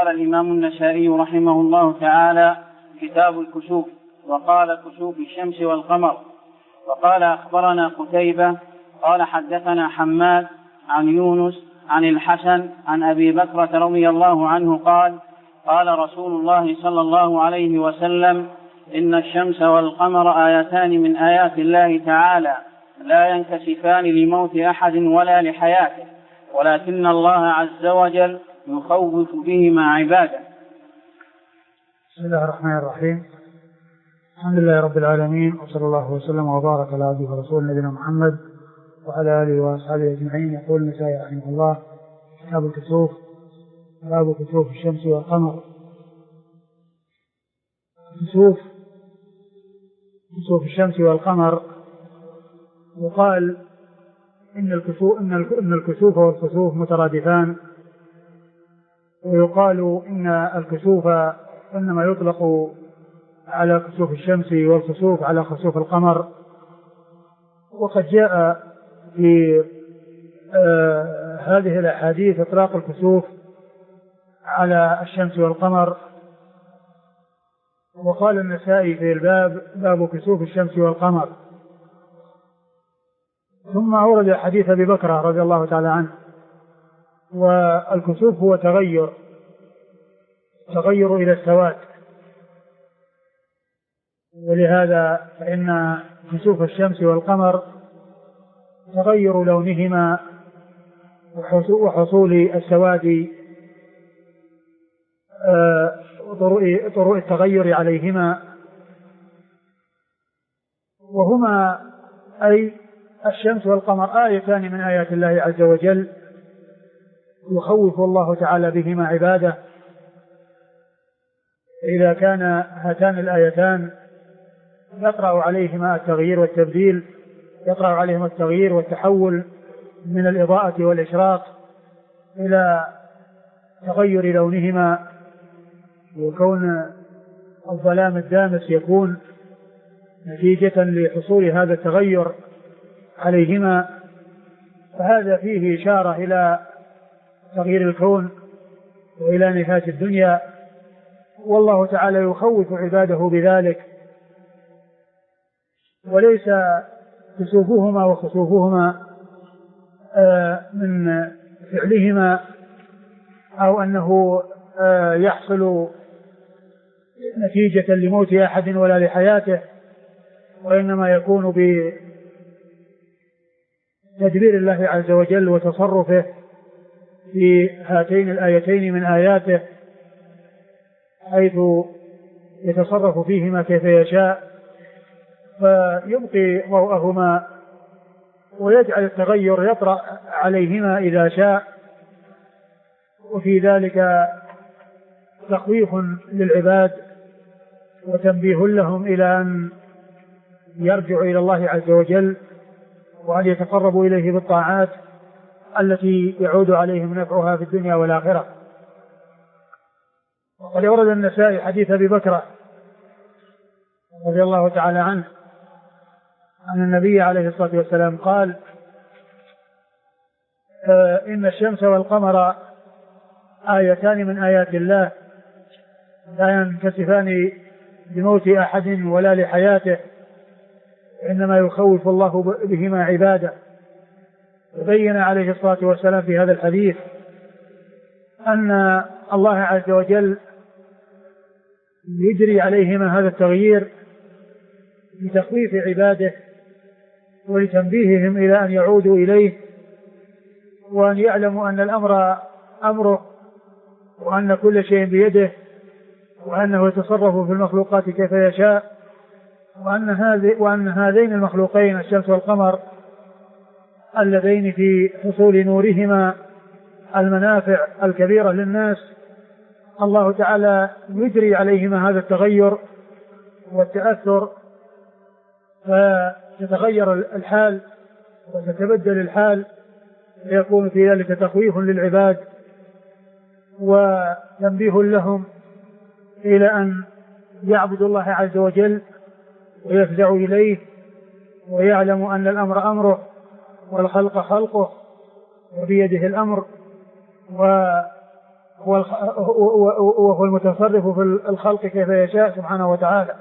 قال الإمام النسائي رحمه الله تعالى: كتاب الكسوف. وقال: كسوف الشمس والقمر. وقال: أخبرنا قتيبة قال: حدثنا حماد عن يونس عن الحسن عن أبي بكرة رضي الله عنه قال: قال رسول الله صلى الله عليه وسلم: إن الشمس والقمر آيتان من آيات الله تعالى لا ينكسفان لموت أحد ولا لحياته، ولكن الله عز وجل يخوف بهما عباده. بسم الله الرحمن الرحيم. الحمد لله رب العالمين، وصلى الله وسلم وبارك على عبده ورسوله نبينا محمد وعلى آله وأصحابه أجمعين. يقول النسائي رحمه الله: كتاب الكسوف. باب كسوف الشمس والقمر. كسوف الشمس والقمر. يقال إن الكسوف والكسوف مترادفان، ويقال إن الكسوف إنما يطلق على كسوف الشمس والكسوف على خسوف القمر. وقد جاء في هذه الأحاديث إطلاق الكسوف على الشمس والقمر. وقال النسائي في الباب: باب كسوف الشمس والقمر. ثم أورد حديث أبي بكر رضي الله تعالى عنه. والكسوف هو تغير إلى السواد، ولهذا فإن كسوف الشمس والقمر تغير لونهما وحصول السواد طرق التغير عليهما، وهما أي الشمس والقمر آيتان من آيات الله عز وجل يخوف الله تعالى بهما عباده. إذا كان هاتان الآيتان يطرأ عليهما التغيير والتبديل، يطرأ عليهما التغيير والتحول من الإضاءة والإشراق إلى تغير لونهما، وكون الظلام الدامس يكون نتيجة لحصول هذا التغير عليهما، فهذا فيه إشارة إلى تغيير الكون وإلى نفاة الدنيا، والله تعالى يخوف عباده بذلك. وليس كسوفهما وخسوفهما من فعلهما أو أنه يحصل نتيجة لموت أحد ولا لحياته، وإنما يكون بتدبير الله عز وجل وتصرفه في هاتين الآيتين من آياته، حيث يتصرف فيهما كيف يشاء، فيبقي ضوءهما ويجعل التغير يطرأ عليهما إذا شاء. وفي ذلك تخويف للعباد وتنبيه لهم إلى أن يرجعوا إلى الله عز وجل وأن يتقربوا إليه بالطاعات التي يعود عليهم نفعها في الدنيا والآخرة. وقد ورد النسائي حديث أبي بكر رضي الله تعالى عنه أن النبي عليه الصلاة والسلام قال: إن الشمس والقمر آيتان من آيات الله لا ينكسفان بموت أحد ولا لحياته، إنما يخوف الله بهما عباده. وبين عليه الصلاة والسلام في هذا الحديث أن الله عز وجل يجري عليهما هذا التغيير لتخويف عباده ولتنبيههم إلى أن يعودوا إليه، وأن يعلموا أن الأمر أمره، وأن كل شيء بيده، وأنه يتصرف في المخلوقات كيف يشاء، وأن هذين المخلوقين الشمس والقمر اللذين في حصول نورهما المنافع الكبيرة للناس، الله تعالى يجري عليهما هذا التغير والتأثر، فتتغير الحال وتتبدل الحال، ويكون في ذلك تخويف للعباد وتنبيه لهم إلى أن يعبدوا الله عز وجل ويفزعوا إليه، ويعلموا أن الأمر أمره والخلق خلقه وبيده الأمر، وهو المتصرف في الخلق كيف يشاء سبحانه وتعالى.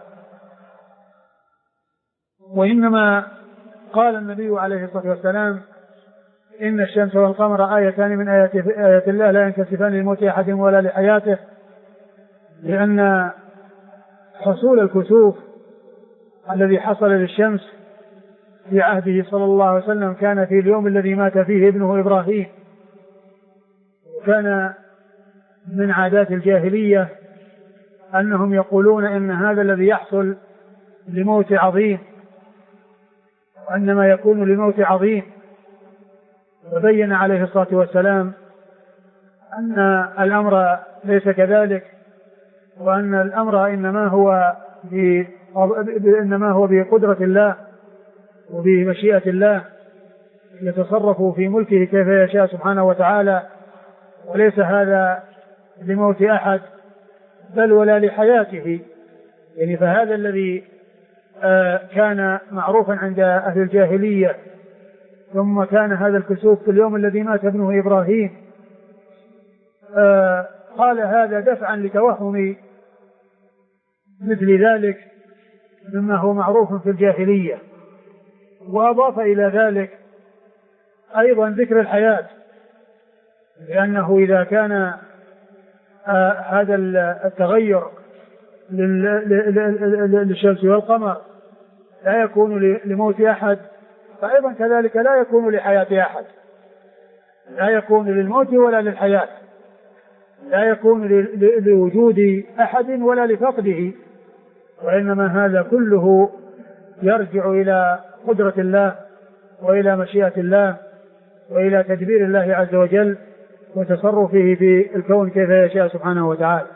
وإنما قال النبي عليه الصلاة والسلام إن الشمس والقمر آيتان من آيات الله لا ينكسفان لموت أحد ولا لحياته، لأن حصول الكسوف الذي حصل للشمس في عهده صلى الله عليه وسلم كان في اليوم الذي مات فيه ابنه إبراهيم، وكان من عادات الجاهلية أنهم يقولون إن هذا الذي يحصل لموت عظيم، وإنما يكون لموت عظيم. وبين عليه الصلاة والسلام أن الأمر ليس كذلك، وأن الأمر إنما هو بقدرة الله وبمشيئة الله، يتصرف في ملكه كيف يشاء سبحانه وتعالى، وليس هذا لموت أحد بل ولا لحياته. يعني فهذا الذي كان معروفا عند أهل الجاهلية، ثم كان هذا الكسوف في اليوم الذي مات ابنه إبراهيم، قال هذا دفعا لتوهم مثل ذلك مما هو معروف في الجاهلية. وأضاف إلى ذلك أيضا ذكر الحياة، لأنه إذا كان هذا التغير للشمس والقمر لا يكون لموت أحد، فأيضا كذلك لا يكون لحياة أحد، لا يكون للموت ولا للحياة، لا يكون لوجود أحد ولا لفقده، وإنما هذا كله يرجع إلى قدرة الله وإلى مشيئة الله وإلى تدبير الله عز وجل وتصرفه في الكون كيف يشاء سبحانه وتعالى.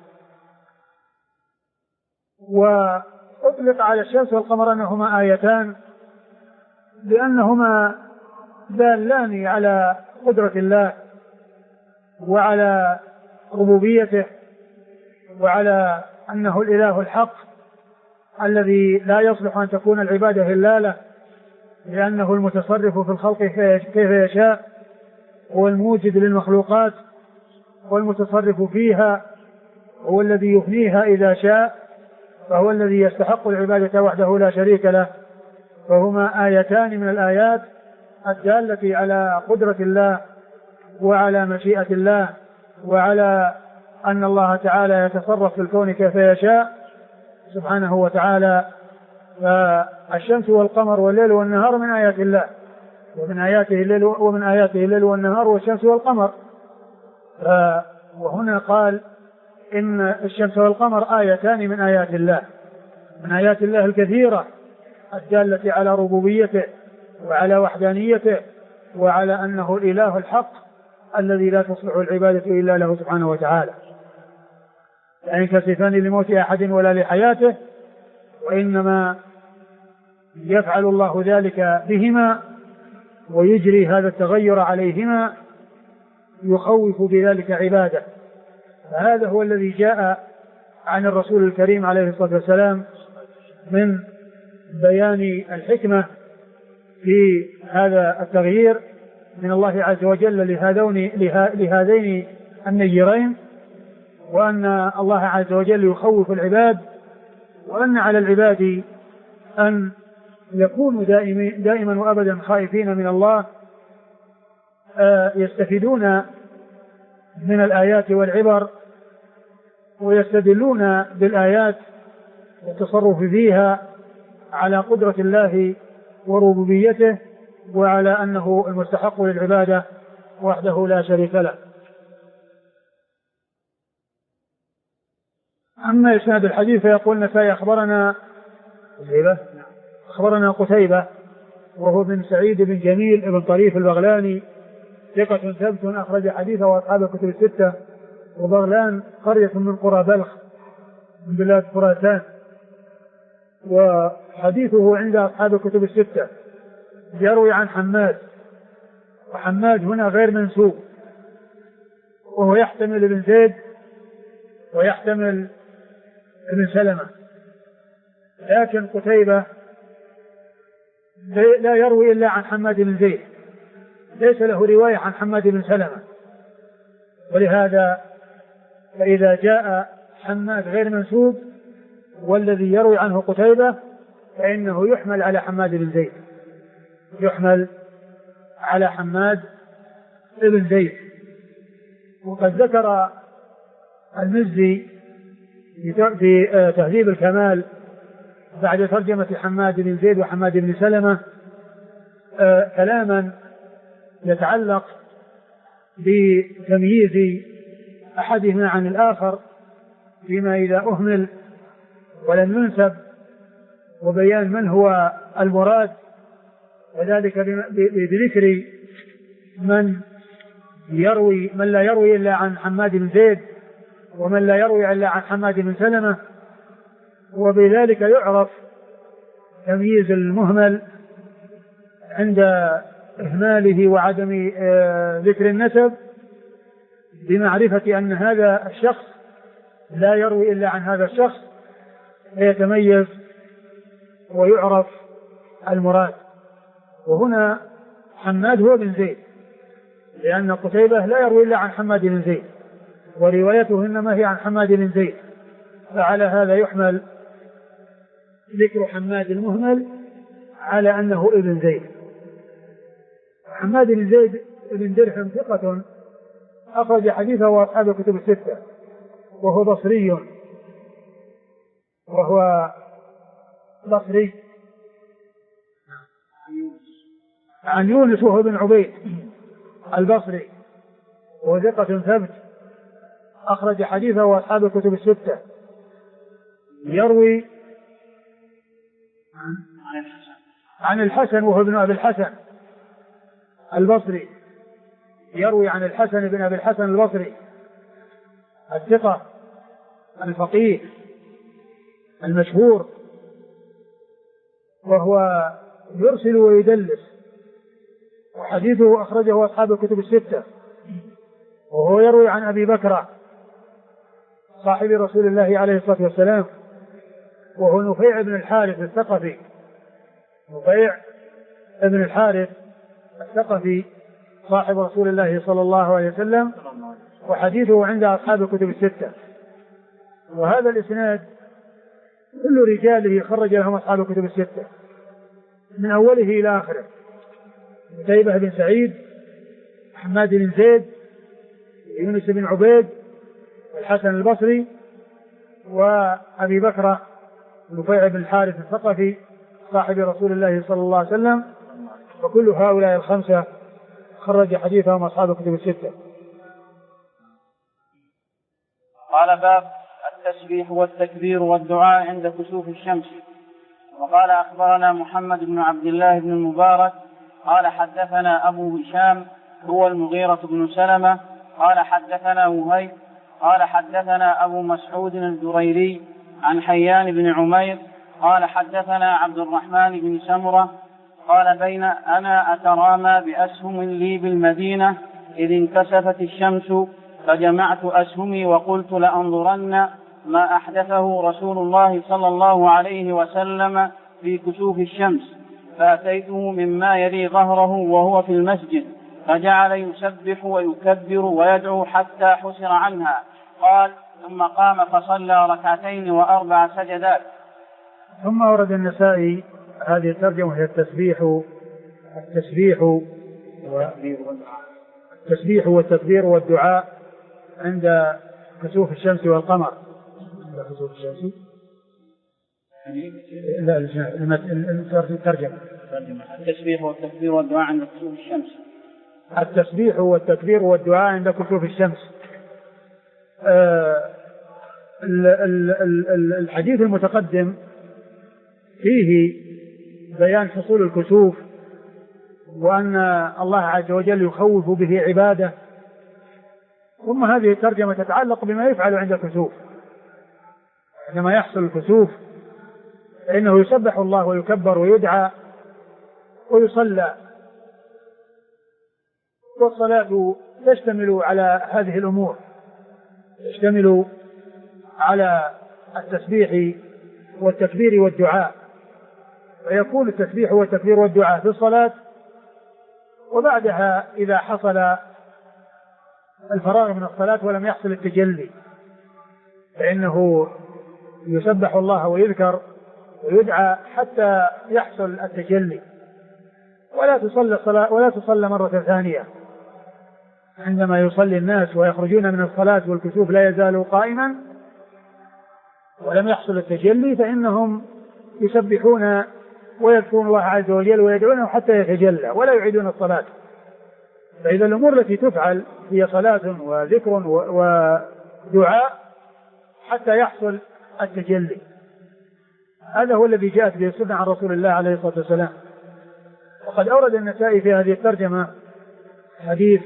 وأطلق على الشمس والقمر أنهما آيتان لأنهما دالان على قدرة الله وعلى ربوبيته وعلى أنه الإله الحق الذي لا يصلح أن تكون العبادة إلا له، لأنه المتصرف في الخلق كيف يشاء، هو الموجد للمخلوقات والمتصرف فيها، هو الذي يفنيها إذا شاء، فهو الذي يستحق العبادة وحده لا شريك له. فهما آيتان من الآيات الدالة على قدرة الله وعلى مشيئة الله وعلى أن الله تعالى يتصرف في الكون كيف يشاء سبحانه وتعالى. فالشمس والقمر والليل والنهار من آيات الله، ومن آياته الليل والنهار والشمس والقمر. وهنا قال إن الشمس والقمر آيتان من آيات الله، من آيات الله الكثيرة الدالة على ربوبيته وعلى وحدانيته وعلى أنه الإله الحق الذي لا تصلح العبادة إلا له سبحانه وتعالى. لا ينكسفان لموت أحد ولا لحياته، وإنما يفعل الله ذلك بهما ويجري هذا التغير عليهما يخوف بذلك عباده. فهذا هو الذي جاء عن الرسول الكريم عليه الصلاة والسلام من بيان الحكمة في هذا التغيير من الله عز وجل لهذين النيرين، وأن الله عز وجل يخوف العباد، وأن على العباد أن يكونوا دائما وأبدا خائفين من الله، يستفيدون من الآيات والعبر ويستدلون بالآيات والتصرف فيها على قدرة الله وربوبيته وعلى أنه المستحق للعبادة وحده لا شريك له. أما إسناد الحديث فيقول النسائي أخبرنا قتيبة وهو بن سعيد بن جميل بن طريف البغلاني ثقة ثبت أخرج حديثه أصحاب الكتب الستة، وبغلان قرية من قرى بلخ من بلاد خراسان، وحديثه عند أصحاب الكتب الستة. يروي عن حماد، وحماد هنا غير منسوب، وهو يحتمل ابن زيد ويحتمل ابن سلمة، لكن قتيبة لا يروي إلا عن حماد بن زيد، ليس له رواية عن حماد بن سلمة، ولهذا فإذا جاء حماد غير منسوب والذي يروي عنه قتيبة فإنه يحمل على حماد بن زيد، يحمل على حماد بن زيد. وقد ذكر المزي في تهذيب الكمال بعد ترجمة حماد بن زيد وحماد بن سلمة كلاما يتعلق بتمييز أحدهما عن الآخر فيما إذا أهمل ولم ينسب، وبيان من هو المراد، وذلك بذكر من لا يروي إلا عن حماد بن زيد ومن لا يروي إلا عن حماد بن سلمة، وبذلك يعرف تمييز المهمل عند إهماله وعدم ذكر النسب بمعرفة أن هذا الشخص لا يروي إلا عن هذا الشخص فيتميز ويعرف المراد. وهنا حماد هو بن زيد، لأن قتيبة لا يروي إلا عن حماد بن زيد وروايته إنما هي عن حماد بن زيد، فعلى هذا يحمل ذكر حماد المهمل على أنه ابن زيد. حماد بن زيد بن درهم ثقة أخرج حديثه وأصحاب الكتب الستة، وهو بصري عن يونس وهو بن عبيد البصري، وهو ثقة ثبت أخرج حديثه وأصحاب الكتب الستة. يروي عن الحسن وهو ابن أبي الحسن البصري، يروي عن الحسن بن أبي الحسن البصري الثقة الفقيه المشهور، وهو يرسل ويدلس، وحديثه أخرجه أصحاب الكتب الستة. وهو يروي عن أبي بكر صاحب رسول الله عليه الصلاة والسلام، وهو نفيع بن الحارث الثقفي، نفيع بن الحارث الثقفي صاحب رسول الله صلى الله عليه وسلم، وحديثه عند أصحاب الكتب الستة. وهذا الإسناد كل رجاله خرج لهم أصحاب الكتب الستة من أوله إلى آخره: قتيبة بن سعيد، حماد بن زيد، يونس بن عبيد، الحسن البصري، وأبي بكر نفيع بن الحارث الثقفي صاحب رسول الله صلى الله عليه وسلم. وكل هؤلاء الخمسة خرج حديثهم أصحاب الكتب الستة. قال: باب التسبيح والتكبير والدعاء عند كسوف الشمس. وقال: أخبرنا محمد بن عبد الله بن المبارك قال: حدثنا أبو هشام هو المغيرة بن سلمة قال: حدثنا وهيب قال: حدثنا أبو مسعود الجريري عن حيان بن عمير قال: حدثنا عبد الرحمن بن سمرة قال: بين أنا أترامى بأسهم لي بالمدينة إذ انكسفت الشمس فجمعت أسهمي وقلت لأنظرن ما أحدثه رسول الله صلى الله عليه وسلم في كسوف الشمس، فأتيته مما يلي ظهره وهو في المسجد فجعل يسبح ويكبر ويدعو حتى حسر عنها. قال: ثم قام فصلى ركعتين وأربع سجدات. ثم ورد النسائي هذه الترجمة هي التسبيح والتكبير والدعاء عند كسوف الشمس والقمر. عند كسوف الشمس الترجمة التسبيح والتكبير والدعاء عند كسوف الشمس. التسبيح والتكبير والدعاء عند كسوف الشمس. الحديث المتقدم فيه بيان حصول الكسوف وأن الله عز وجل يخوف به عباده، ثم هذه الترجمة تتعلق بما يفعل عند الكسوف. عندما يحصل الكسوف فإنه يسبح الله ويكبر ويدعى ويصلى، والصلاة تشتمل على هذه الأمور، تشتمل على التسبيح والتكبير والدعاء، فيكون التسبيح والتكبير والدعاء في الصلاة، وبعدها إذا حصل الفراغ من الصلاة ولم يحصل التجلي فإنه يسبح الله ويذكر ويدعى حتى يحصل التجلي، ولا تصلى مرة ثانية. عندما يصلي الناس ويخرجون من الصلاة والكسوف لا يزال قائما ولم يحصل التجلي، فإنهم يسبحون ويذكرون الله عز وجل ويدعونه حتى يتجلى ولا يعيدون الصلاة. فإذا الأمور التي تفعل هي صلاة وذكر ودعاء حتى يحصل التجلي، هذا هو الذي جاءت به السنة عن رسول الله عليه الصلاة والسلام. وقد أورد النسائي في هذه الترجمة حديث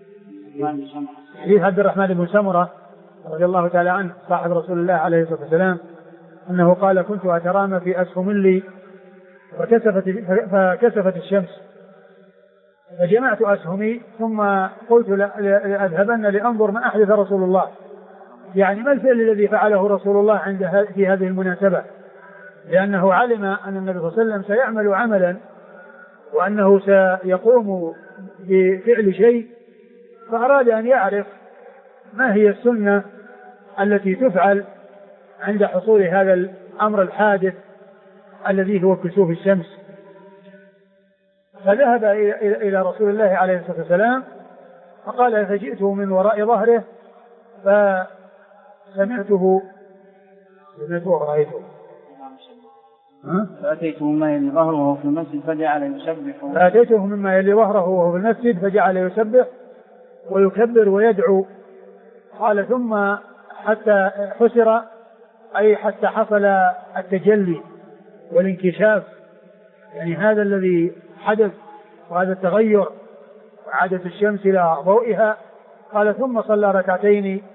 عبد الرحمن بن سمرة رضي الله تعالى عنه صاحب رسول الله عليه الصلاة والسلام أنه قال: كنت أترامى في أسهم لي فكسفت الشمس فجمعت أسهمي ثم قلت لأذهبن لأنظر ما أحدث رسول الله، يعني ما الفعل الذي فعله رسول الله في هذه المناسبة، لأنه علم أن النبي صلى الله عليه وسلم سيعمل عملا وأنه سيقوم بفعل شيء، فأراد أن يعرف ما هي السنة التي تفعل عند حصول هذا الأمر الحادث الذي هو كسوف الشمس. فذهب إلى رسول الله عليه الصلاة والسلام فقال: فجئته من وراء ظهره فسمعته ورأيته فأتيته مما يلي ظهره وهو في المسجد فجعل يسبح ويكبر ويدعو. قال: ثم حتى حسر، أي حتى حصل التجلي والانكشاف، يعني هذا الذي حدث وهذا التغير وعادت الشمس إلى ضوئها. قال: ثم صلى ركعتين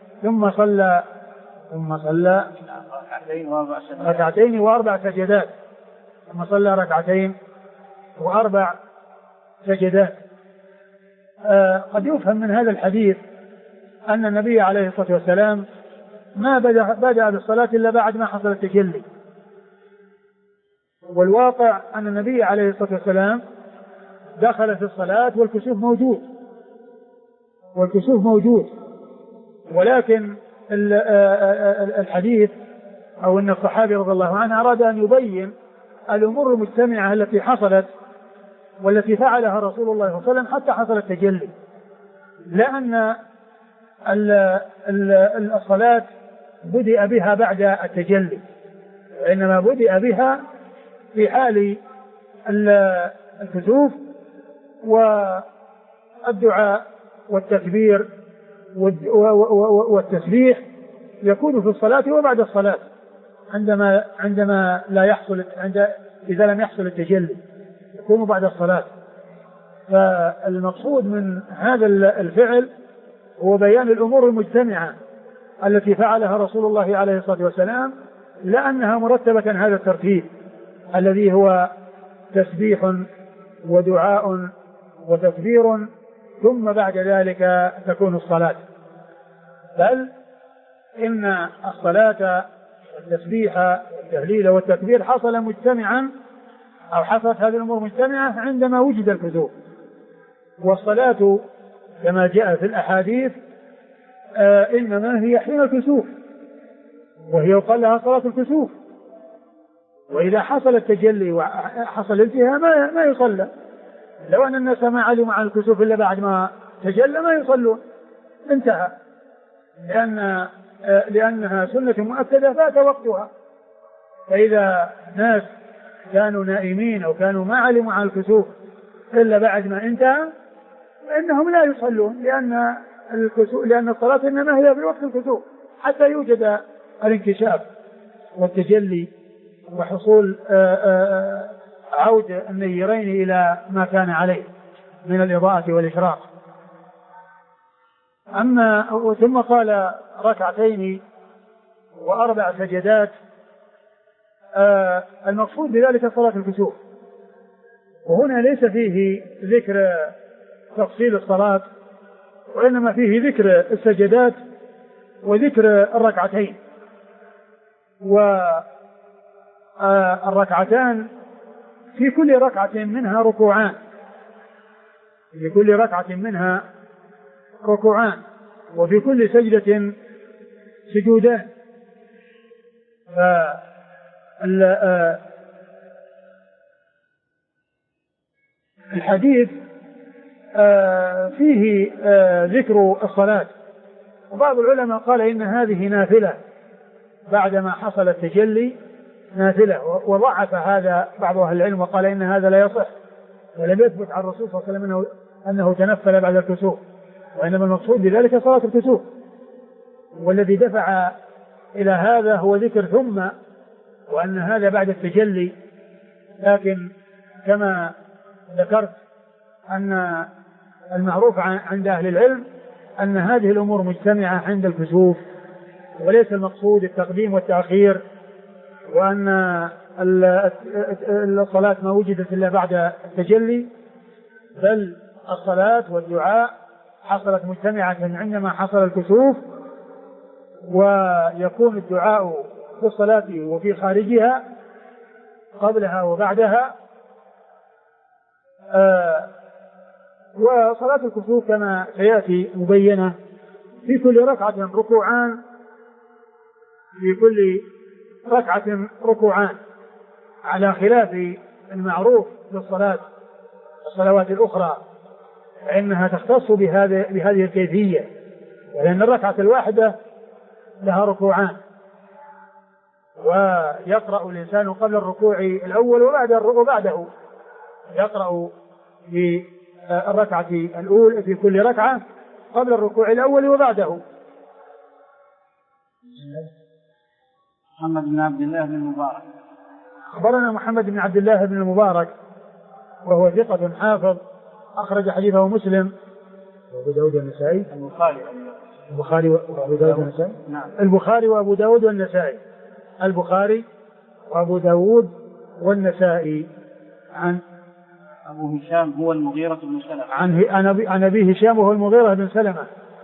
وأربع سجدات، ثم صلى ركعتين وأربع سجدات. قد يفهم من هذا الحديث أن النبي عليه الصلاة والسلام ما بدأ بالصلاة إلا بعد ما حصل التجلي، والواقع أن النبي عليه الصلاة والسلام دخل في الصلاة والكسوف موجود، ولكن الحديث أو أن الصحابي رضي الله عنه أراد أن يبين الأمور المجتمعة التي حصلت والتي فعلها رسول الله صلى الله عليه وسلم حتى حصل التجلي، لأن الصلاة بدأ بها بعد التجلي، وإنما بدأ بها في حال الكسوف، والدعاء والتكبير والتسبيح يكون في الصلاة وبعد الصلاة عندما لا يحصل إذا لم يحصل التجلي يكون بعد الصلاة. فالمقصود من هذا الفعل هو بيان الأمور المجتمعة التي فعلها رسول الله عليه الصلاة والسلام، لأنها مرتبة هذا الترتيب الذي هو تسبيح ودعاء وتكبير، ثم بعد ذلك تكون الصلاة. بل إن الصلاة والتسبيح والتهليل والتكبير حصل مجتمعا، أو حصلت هذه الأمور مجتمعة عندما وجد الكسوف. والصلاة كما جاء في الأحاديث إنما هي حين الكسوف، وهي يقال لها صلاة الكسوف. وإذا حصل التجلي وحصل الانتهاء ما يصلى. لو أن الناس ما علموا عن الكسوف إلا بعد ما تجلى ما يصلون، انتهى، لأنها سنة مؤكدة فات وقتها. فإذا ناس كانوا نائمين أو كانوا ما علموا عن الكسوف إلا بعد ما انتهى فإنهم لا يصلون، لأن الصلاة إنما هي في وقت الكسوف حتى يوجد الانكشاف والتجلي وحصول عود النيرين إلى ما كان عليه من الإضاءة والإشراق. ثم قال ركعتين وأربع سجدات، المقصود بذلك صلاة الكسوف. وهنا ليس فيه ذكر تفصيل الصلاة، وإنما فيه ذكر السجدات وذكر الركعتين. والركعتان في كل ركعة منها ركوعان، وفي كل سجدة سجودان، الحديث فيه ذكر الصلاة، وبعض العلماء قال إن هذه نافلة بعدما حصل التجلي نافلة، وضعف هذا بعض أهل العلم وقال إن هذا لا يصح، ولم يثبت عن الرسول صلى الله عليه وسلم أنه تنفل بعد الكسوف، وإنما المقصود بذلك صلاة الكسوف. والذي دفع إلى هذا هو ذكر ثم، وأن هذا بعد التجلي. لكن كما ذكرت أن المعروف عند أهل العلم أن هذه الأمور مجتمعة عند الكسوف، وليس المقصود التقديم والتأخير، وأن الصلاة ما وجدت إلا بعد التجلي، بل الصلاة والدعاء حصلت مجتمعة عندما حصل الكسوف، ويكون الدعاء في الصلاة وفي خارجها قبلها وبعدها. وصلاة الكسوف كما سيأتي مبينة في كل ركعة ركوعان، في كل ركعة ركوعان، على خلاف المعروف في الصلوات الأخرى، فإنها تختص بهذه الكيفية، لأن الركعة الواحدة لها ركوعان، ويقرأ الإنسان قبل الركوع الأول وبعده يقرأ في الركعة الأولى في كل ركعة قبل الركوع الأول وبعده. محمد بن عبد الله بن المبارك. أخبرنا محمد بن عبد الله بن المبارك وهو ثقة حافظ، أخرج حديثه مسلم وأبو داود والنسائي. البخاري وأبو داود والنسائي. نعم. البخاري وأبو داود والنسائي. البخاري وأبو داود والنسائي. عن أبو هشام هو المغيرة بن سلمة. عن أبي هشام وهو المغيرة بن سلمة،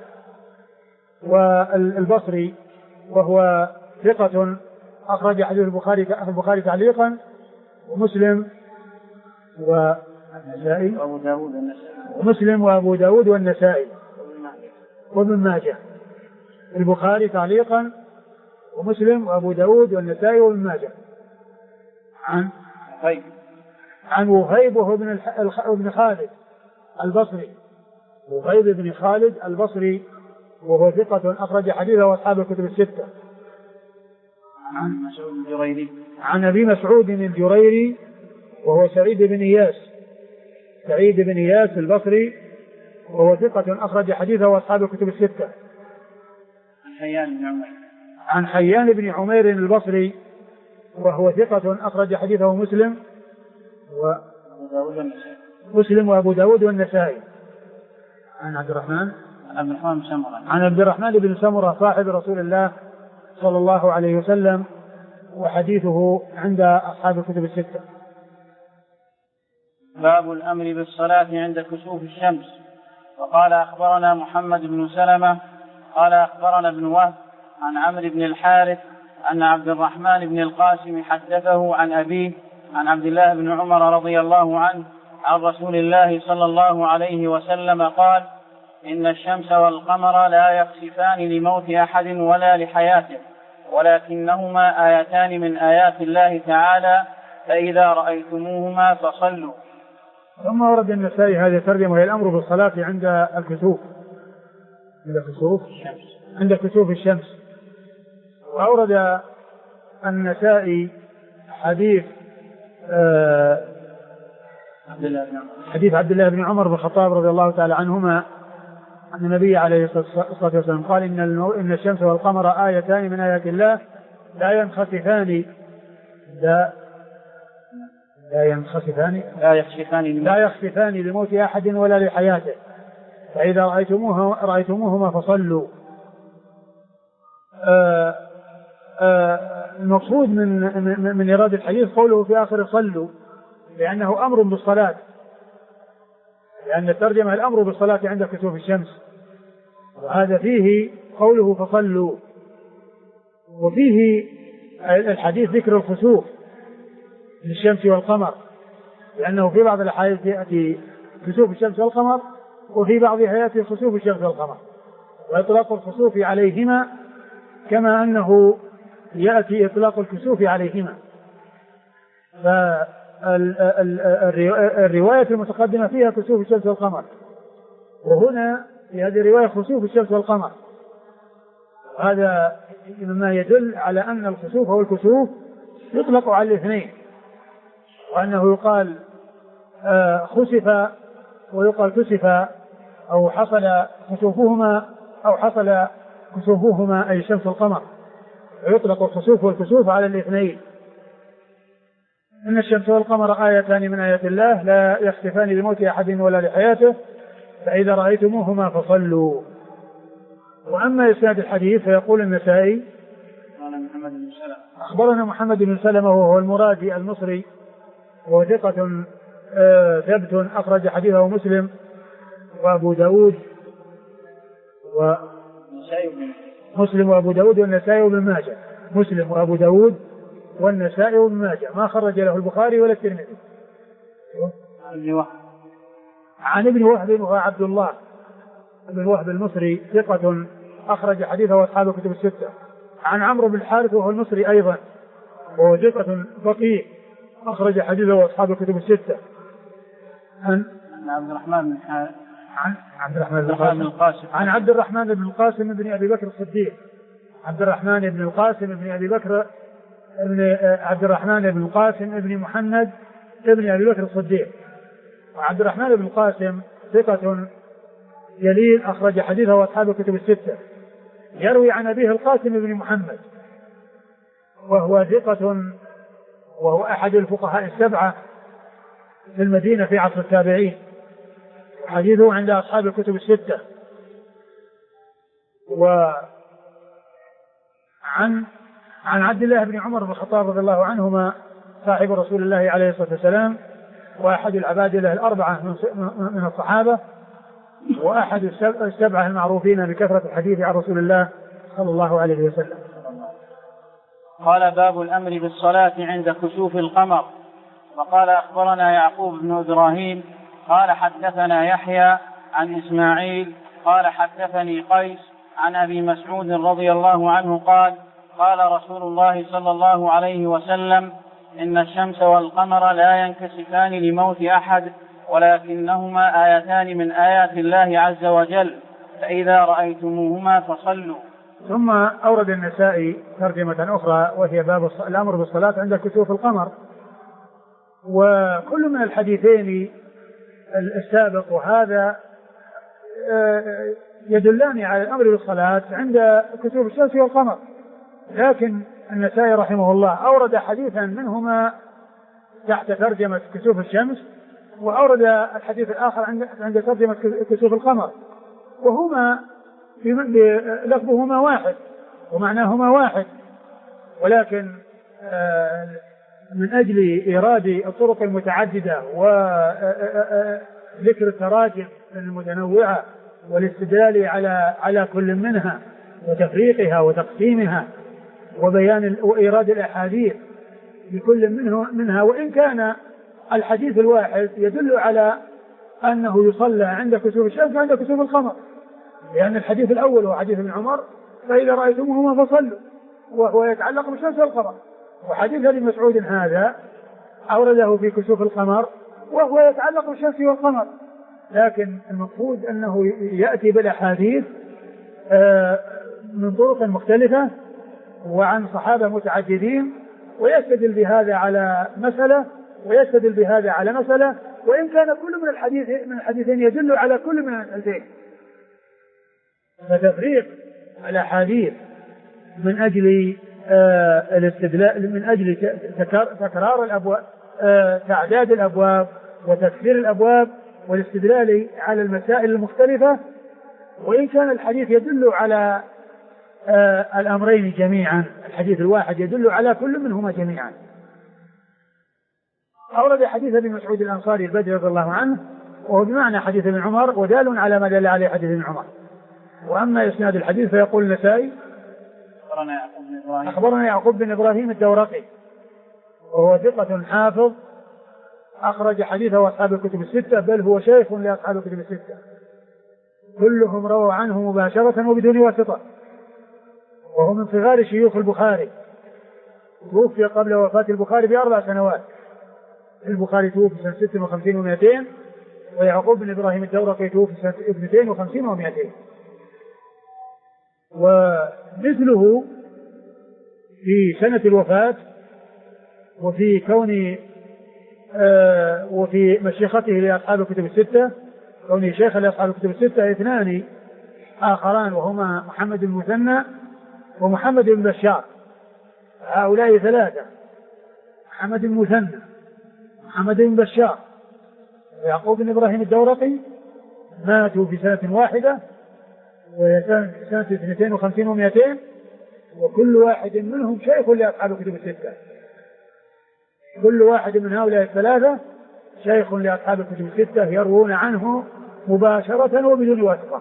والبصري وهو ثقة، أخرج حديث البخاري تعليقا، ومسلم والنسائي وأبو داود والنسائي. ومسلم وأبو داود والنسائي وابن ماجه. البخاري تعليقا ومسلم وأبو داود والنسائي وابن ماجه. عن وهيب وهو ابن خالد البصري. وهيب بن خالد البصري وهو ثقة، أخرج حديثه أصحاب الكتب الستة. عن أبي مسعود الجريري وهو سعيد بن إياس البصري وهو ثقة، أخرج حديثه أصحاب الكتب الستة. عن حيان بن عمير البصري وهو ثقة، أخرج حديثه مسلم وأبو داود والنسائي. عن عبد الرحمن بن سمرة صاحب رسول الله صلى الله عليه وسلم، وحديثه عند أصحاب الكتب الستة. باب الأمر بالصلاة عند كسوف الشمس. وقال أخبرنا محمد بن سلمة قال أخبرنا ابن وهب عن عمرو بن الحارث أن عبد الرحمن بن القاسم حدثه عن أبيه عن عبد الله بن عمر رضي الله عنه عن رسول الله صلى الله عليه وسلم قال: إن الشمس والقمر لا يخسفان لموت أحد ولا لحياته، ولكنهما آيتان من آيات الله تعالى، فإذا رأيتموهما فصلوا. ثم ورد النسائي هذه الترجمة وهي الأمر بالصلاة عند الكسوف، عند كسوف الشمس. وأورد النسائي حديث عبد الله بن عمر بن الخطاب رضي الله تعالى عنهما أن النبي عليه الصلاة والسلام قال: إن الشمس والقمر آيتان من آيات الله لا يخسفان لموت أحد ولا لحياته، فإذا رأيتموهما فصلوا. المقصود من إرادة الحديث قوله في آخر صلوا، لأنه أمر بالصلاة، لأن الترجمة الأمر بالصلاة عند كسوف الشمس، وهذا فيه قوله فصلوا. وفيه الحديث ذكر الخسوف للشمس والقمر، لأنه في بعض الأحاديث يأتي كسوف الشمس والقمر، وفي بعضها يأتي خسوف الشمس والقمر، وإطلاق الخسوف عليهما كما أنه يأتي إطلاق الكسوف عليهما. فالرواية المتقدمة فيها كسوف الشمس والقمر، وهنا في هذه الرواية خسوف الشمس والقمر. هذا مما يدل على أن الخسوف أو الكسوف يطلق على الاثنين، وأنه يقال خسف ويقال كسف، أو حصل خسوفهما أو حصل كسوفهما أي الشمس والقمر، ويطلق الخسوف والكسوف على الاثنين. إن الشمس والقمر آيتان من آيات الله لا يخسفان لموت أحد ولا لحياته فإذا رأيتموهما فصلوا. وأما إسناد الحديث فيقول النسائي أخبرنا محمد بن سلمة وهو المرادي المصري، وهو ثقة ثبت أخرج حديثه مسلم وأبو داود مسلم وأبو داود والنسائي وابن ماجه. مسلم وأبو داود والنسائي وابن ماجه، ما خرج له البخاري ولا الترمذي. عن ابن وهب وهو عبد الله ابن وهب المصري ثقة أخرج حديثه أصحاب الكتب الستة. عن عمرو بن الحارث وهو المصري أيضا، وهو ثقة فقيه أخرج حديثه أصحاب الكتب الستة. عن عبد الرحمن بن الحارث عن عبد الرحمن بن القاسم بن أبي بكر الصديق. عبد الرحمن بن القاسم بن أبي بكر عبد الرحمن بن القاسم بن محمد بن أبي بكر الصديق. وعبد الرحمن بن القاسم ثقة جليل أخرج حديثه أصحاب الكتب الستة. يروي عن أبيه القاسم بن محمد، وهو ثقة، وهو أحد الفقهاء السبعة في المدينة في عصر التابعين، حديثه عند أصحاب الكتب الستة. وعن عبد الله بن عمر بن الخطاب رضي الله عنهما صاحب رسول الله عليه الصلاة والسلام، وأحد العبادلة الأربعة من الصحابة، وأحد السبعة المعروفين بكثرة الحديث عن رسول الله صلى الله عليه وسلم. قال باب الأمر بالصلاة عند كسوف القمر. وقال أخبرنا يعقوب بن إبراهيم قال حدثنا يحيى عن إسماعيل قال حدثني قيس عن أبي مسعود رضي الله عنه قال قال رسول الله صلى الله عليه وسلم إن الشمس والقمر لا ينكسفان لموت أحد ولكنهما آيتان من آيات الله عز وجل فإذا رأيتموهما فصلوا. ثم أورد النسائي ترجمة أخرى وهي باب الأمر بالصلاة عند كسوف القمر. وكل من الحديثين السابق وهذا يدلان على الأمر بالصلاة عند كسوف الشمس والقمر، لكن النسائي رحمه الله أورد حديثا منهما تحت ترجمة كسوف الشمس، وأورد الحديث الآخر عند ترجمة كسوف القمر، وهما لفظهما واحد ومعناهما واحد، ولكن من أجل إيراد الطرق المتعددة وذكر التراجم المتنوعة والاستدلال على كل منها وتفريقها وتقسيمها وبيان وإيراد الأحاديث بكل منها، وإن كان الحديث الواحد يدل على أنه يصلى عند كسوف الشمس وعند كسوف القمر، لأن الحديث الأول هو حديث ابن عمر فإذا رأيتموهما فصلوا، وهو يتعلق بالشمس والقمر. وحديث ابن مسعود هذا أورده في كسوف القمر وهو يتعلق بالشمس والقمر، لكن المقصود أنه يأتي بالأحاديث من طرق مختلفة وعن صحابة متعددين، ويستدل بهذا على مسألة ويستدل بهذا على مسألة، وإن كان كل من الحديثين يدل على كل من الحديثين. فتفريق الأحاديث من أجل الاستدلال، من أجل تكرار الأبواب، تعداد الأبواب وتكثير الأبواب والاستدلال على المسائل المختلفة، وإن كان الحديث يدل على الأمرين جميعا، الحديث الواحد يدل على كل منهما جميعا. أورد حديث ابن مسعود الأنصاري البدري رضي الله عنه وهو بمعنى حديث ابن عمر ودال على ما دل عليه حديث ابن عمر. وأما إسناد الحديث فيقول النسائي أخبرنا يعقوب بن إبراهيم الدورقي وهو ثقة حافظ أخرج حديثه أصحاب الكتب الستة، بل هو شيخ لأصحاب الكتب الستة، كلهم رووا عنه مباشرة وبدون واسطة، وهو من صغار شيوخ البخاري توفي قبل وفاة البخاري ب4 سنوات. البخاري توفي سنة 56 و200، ويعقوب بن إبراهيم الدورقي توفي سنة 52 و200. ومثله في سنة الوفاة وفي كون وفي مشيخته لأصحاب الكتب الستة، كونه شيخا لأصحاب الكتب الستة 2 آخران، وهما محمد بن المثنى ومحمد بن بشار. هؤلاء 3: محمد بن المثنى، محمد بن بشار، ويعقوب بن إبراهيم الدورقي، ماتوا في سنة واحدة وهي سنة 52 و200، وكل واحد منهم شيخ لأصحاب الكتب الستة. كل واحد من هؤلاء 3 شيخ لأصحاب الكتب الستة، يروون عنه مباشرة وبدون واسطة.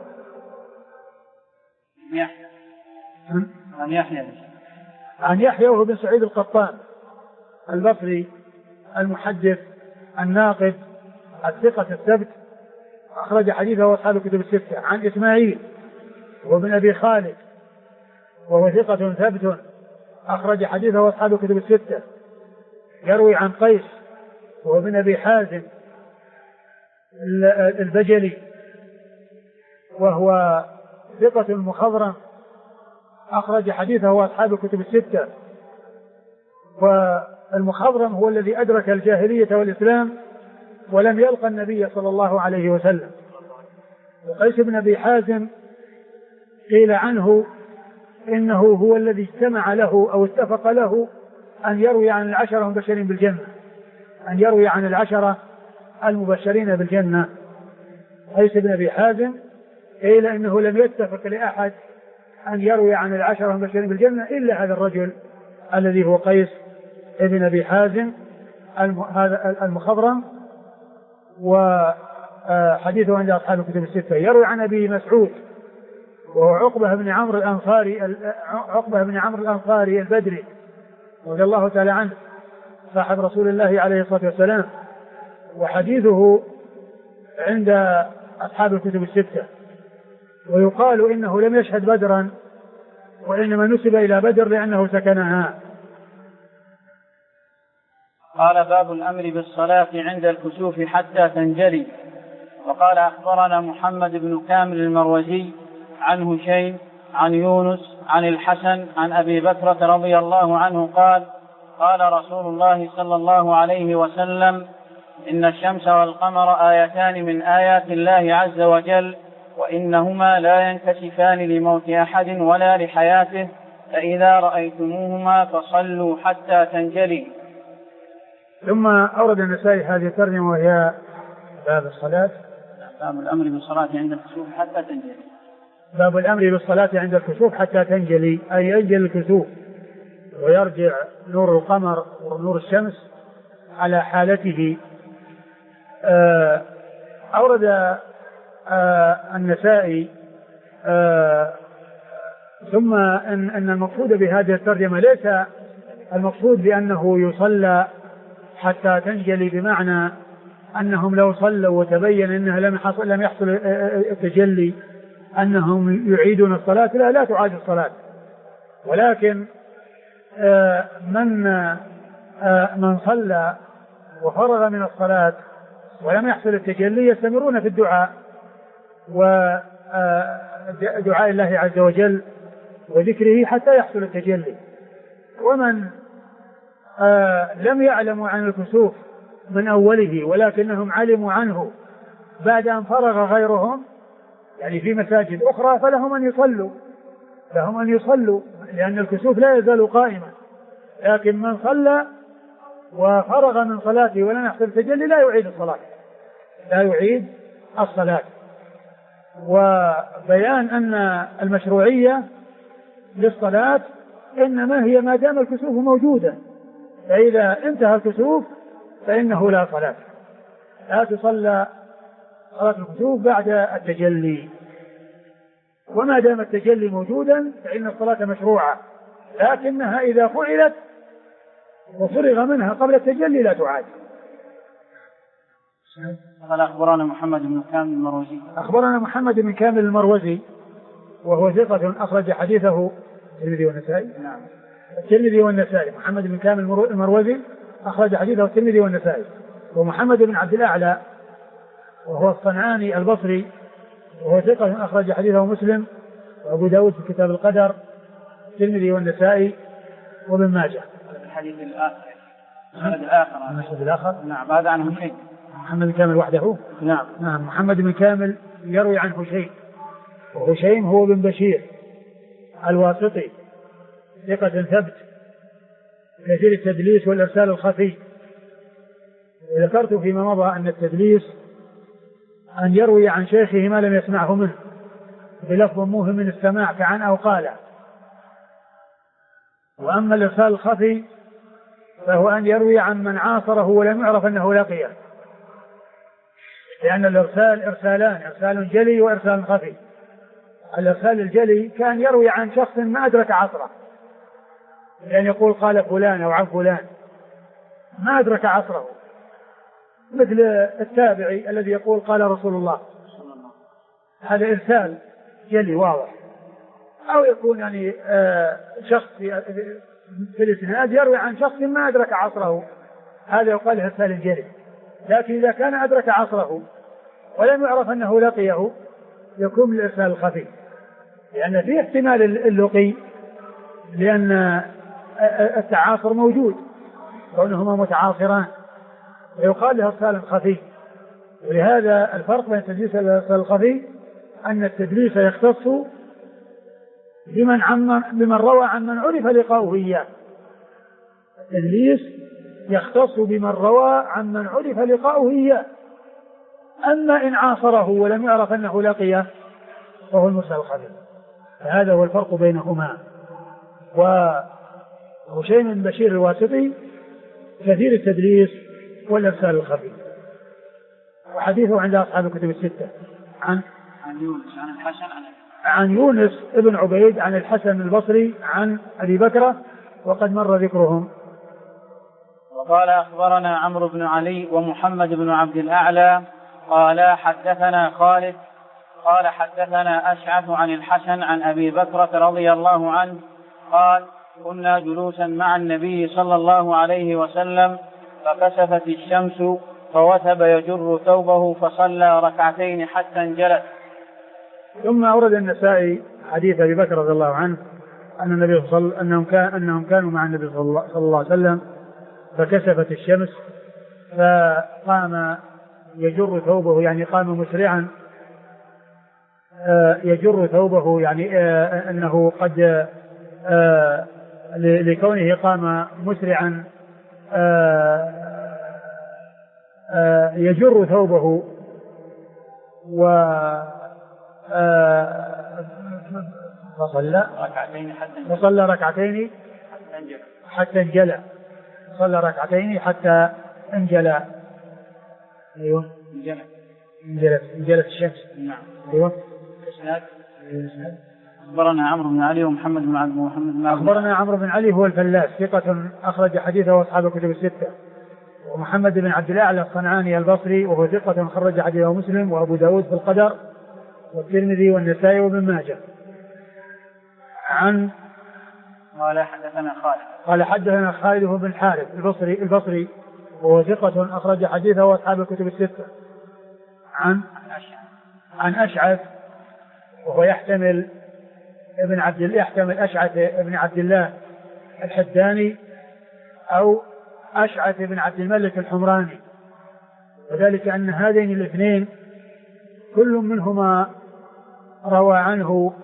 عن يحيى وهو بن سعيد القطان البصري المحدث الناقد الثقة الثبت، أخرج حديثه أصحاب الكتب الستة. عن إسماعيل وهو بن أبي خالد وهو ثقة ثبت، أخرج حديثه أصحاب الكتب الستة. يروي عن قيس وهو بن أبي حازم البجلي وهو ثقة مخضرم، أخرج حديثه أصحاب الكتب الستة. والمخضرم هو الذي أدرك الجاهلية والإسلام ولم يلقى النبي صلى الله عليه وسلم. وقيس بن أبي حازم قيل عنه إنه هو الذي اجتمع له أو اتفق له أن يروي عن 10 المبشرين بالجنة، أن يروي عن 10 المبشرين بالجنة. قيس بن أبي حازم قيل إنه لم يتفق لأحد أن يروي عن 10 المبشرين بالجنة إلا هذا الرجل الذي هو قيس بن أبي حازم هذا المخضرم، وحديثه عند أصحاب الكتب الستة. يروي عن أبي مسعود وهو عقبة بن عمرو الأنصاري البدري رضي الله تعالى عنه، صاحب رسول الله عليه الصلاة والسلام، وحديثه عند أصحاب الكتب الستة. ويقال إنه لم يشهد بدرا، وإنما نسب إلى بدر لأنه سكنها. قال: باب الأمر بالصلاة عند الكسوف حتى تنجلي. وقال: أخبرنا محمد بن كامل المروزي عن هشيم عن يونس عن الحسن عن أبي بكرة رضي الله عنه قال: قال رسول الله صلى الله عليه وسلم: إن الشمس والقمر آيتان من آيات الله عز وجل، وإنهما لا ينكسفان لموت أحد ولا لحياته، فإذا رأيتموهما فصلوا حتى تنجلي. ثم أورد النسائي هذه الترجمة وهي باب الصلاة، باب الأمر بالصلاة عند الكسوف حتى تنجلي. باب الأمر بالصلاة عند الكسوف حتى تنجلي، أي ينجلي الكسوف ويرجع نور القمر ونور الشمس على حالته. أورد النسائي ثم أن المقصود بهذه الترجمة ليس المقصود بأنه يصلى حتى تنجلي بمعنى أنهم لو صلوا وتبين أنه لم يحصل التجلي أنهم يعيدون الصلاة. لا تعاد الصلاة، ولكن من صلى وفرغ من الصلاة ولم يحصل التجلي يستمرون في الدعاء ودعاء الله عز وجل وذكره حتى يحصل التجلي. ومن لم يعلموا عن الكسوف من أوله ولكنهم علموا عنه بعد أن فرغ غيرهم، يعني في مساجد أخرى، فلهم أن يصلوا لأن الكسوف لا يزال قائما. لكن من صلى وفرغ من صلاته ولم يحصل التجلي لا يعيد الصلاة. وبيان أن المشروعية للصلاة إنما هي ما دام الكسوف موجودا، فإذا انتهى الكسوف فإنه لا صلاة، لا تصلى صلاة الكسوف بعد التجلي. وما دام التجلي موجودا فإن الصلاة مشروعة، لكنها إذا فعلت وفرغ منها قبل التجلي لا تعاد. قال: أخبرنا محمد بن كامل المروزي. أخبرنا محمد بن كامل المروزي وهو ثقة أخرج حديثه الترمذي والنسائي. نعم. الترمذي والنسائي. محمد بن كامل المروزي أخرج حديثه الترمذي والنسائي. ومحمد بن عبد الأعلى وهو الصنعاني البصري وهو ثقة أخرج حديثه مسلم وأبو داود في كتاب القدر، الترمذي والنسائي وابن ماجه. الحديث الآخر المسند الآخر نعم هذا عن هشيم. محمد بن كامل وحده نعم. محمد بن كامل يروي عن هشيم، وهشيم هو بن بشير الواسطي ثقة ثبت كثير التدليس والإرسال الخفي. ذكرت فيما مضى أن التدليس أن يروي عن شيخه ما لم يسمعه منه بلفظ موهم من السماع كعن أو قال. وأما الإرسال الخفي فهو أن يروي عن من عاصره ولم يعرف أنه لقيه، لأن الإرسال إرسالان، إرسال جلي وإرسال خفي. الإرسال الجلي كان يروي عن شخص ما أدرك عصره، يعني يقول قال فلان أو عن فلان ما أدرك عصره، مثل التابعي الذي يقول قال رسول الله، هذا إرسال جلي واضح. أو يكون يعني شخص في الإسناد يروي عن شخص ما أدرك عصره، هذا يقال إرسال الجلي. لكن إذا كان أدرك عصره ولم يعرف أنه لقيه يكون الإرسال الخفي، لأن فيه احتمال اللقي، لأن التعاصر موجود كونهما متعاصران، ويقال له إرسال خفي. ولهذا الفرق بين التدليس والإرسال الخفي أن التدليس يختص بمن روى عن من عرف لقاؤه إياه. التدليس يختص بمن روى عن من عرف لقاؤه إياه. أما إن عاصره ولم يعرف أنه لقيه فهو المرسل الخفي. هذا هو الفرق بينهما. وهشيم بن بشير الواسطي كثير التدليس والإرسال الخفي. وحديثه عند أصحاب الكتب الستة عن يونس عن الحسن عن يونس ابن عبيد عن الحسن البصري عن أبي بكرة وقد مر ذكرهم. وقال أخبرنا عمرو بن علي ومحمد بن عبد الأعلى قال حدثنا خالد قال حدثنا أشعث عن الحسن عن أبي بكرة رضي الله عنه قال كنا جلوسا مع النبي صلى الله عليه وسلم فكسفت الشمس فوثب يجر ثوبه فصلى ركعتين حتى انجلت. ثم أورد النسائي حديث أبي بكر رضي الله عنه أن النبي أنهم كانوا مع النبي صلى الله عليه وسلم فكسفت الشمس فقام يجر ثوبه، يعني قام مسرعا يجر ثوبه، يعني أنه قد لكونه قام مسرعا يجر ثوبه فصلى ركعتين حتى انجلى. صلى ركعتين حتى انجلى. ايوه انجلت الشمس. نعم. ايوه. أخبرنا عمرو بن علي ومحمد بن محمد. أخبرنا عمرو بن علي هو الفلاس ثقة أخرج حديثه أصحاب الكتب الستة. ومحمد بن عبد الأعلى الصنعاني البصري وهو ثقة خرج حديثه مسلم وأبو داود في القدر والترمذي والنسائي وابن ماجه. عن قال حدثنا خالد بن الحارث البصري وهو ثقة أخرج حديثه أصحاب الكتب الستة. عن أشعث وهو يحتمل أشعث ابن عبد الله الحداني أو أشعث بن عبد الملك الحمراني، وذلك أن هذين الاثنين كل منهما روى عنه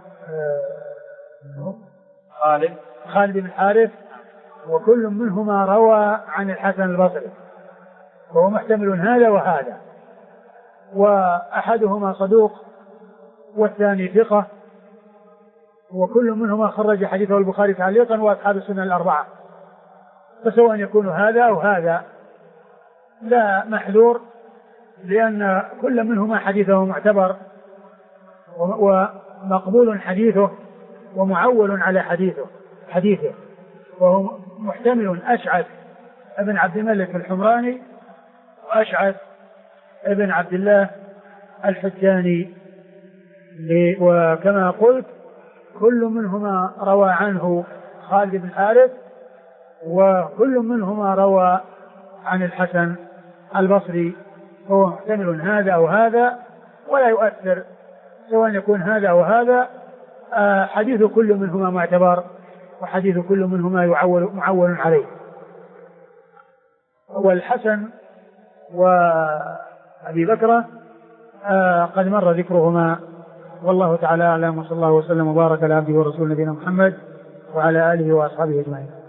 خالد بن الحارث، وكل منهما روى عن الحسن البصري، وهو محتمل هذا وهذا، وأحدهما صدوق والثاني ثقة، وكل منهما خرج حديثه البخاري تعليقا وأصحاب السنن الأربعة، فسواء يكون هذا أو هذا لا محذور، لأن كل منهما حديثه معتبر ومقبول حديثه ومعول على حديثه، وهو محتمل أشعث ابن عبد الملك الحمراني وأشعث ابن عبد الله الحداني، وكما قلت كل منهما روى عنه خالد بن الحارث، وكل منهما روى عن الحسن البصري، هو محتمل هذا أو هذا ولا يؤثر، سواء يكون هذا أو هذا، حديث كل منهما معتبر، وحديث كل منهما معول عليه. والحسن وأبي بكرة قد مر ذكرهما، والله تعالى أعلم، وصلى الله وسلم وبارك على عبده ورسوله نبينا محمد وعلى آله وأصحابه أجمعين.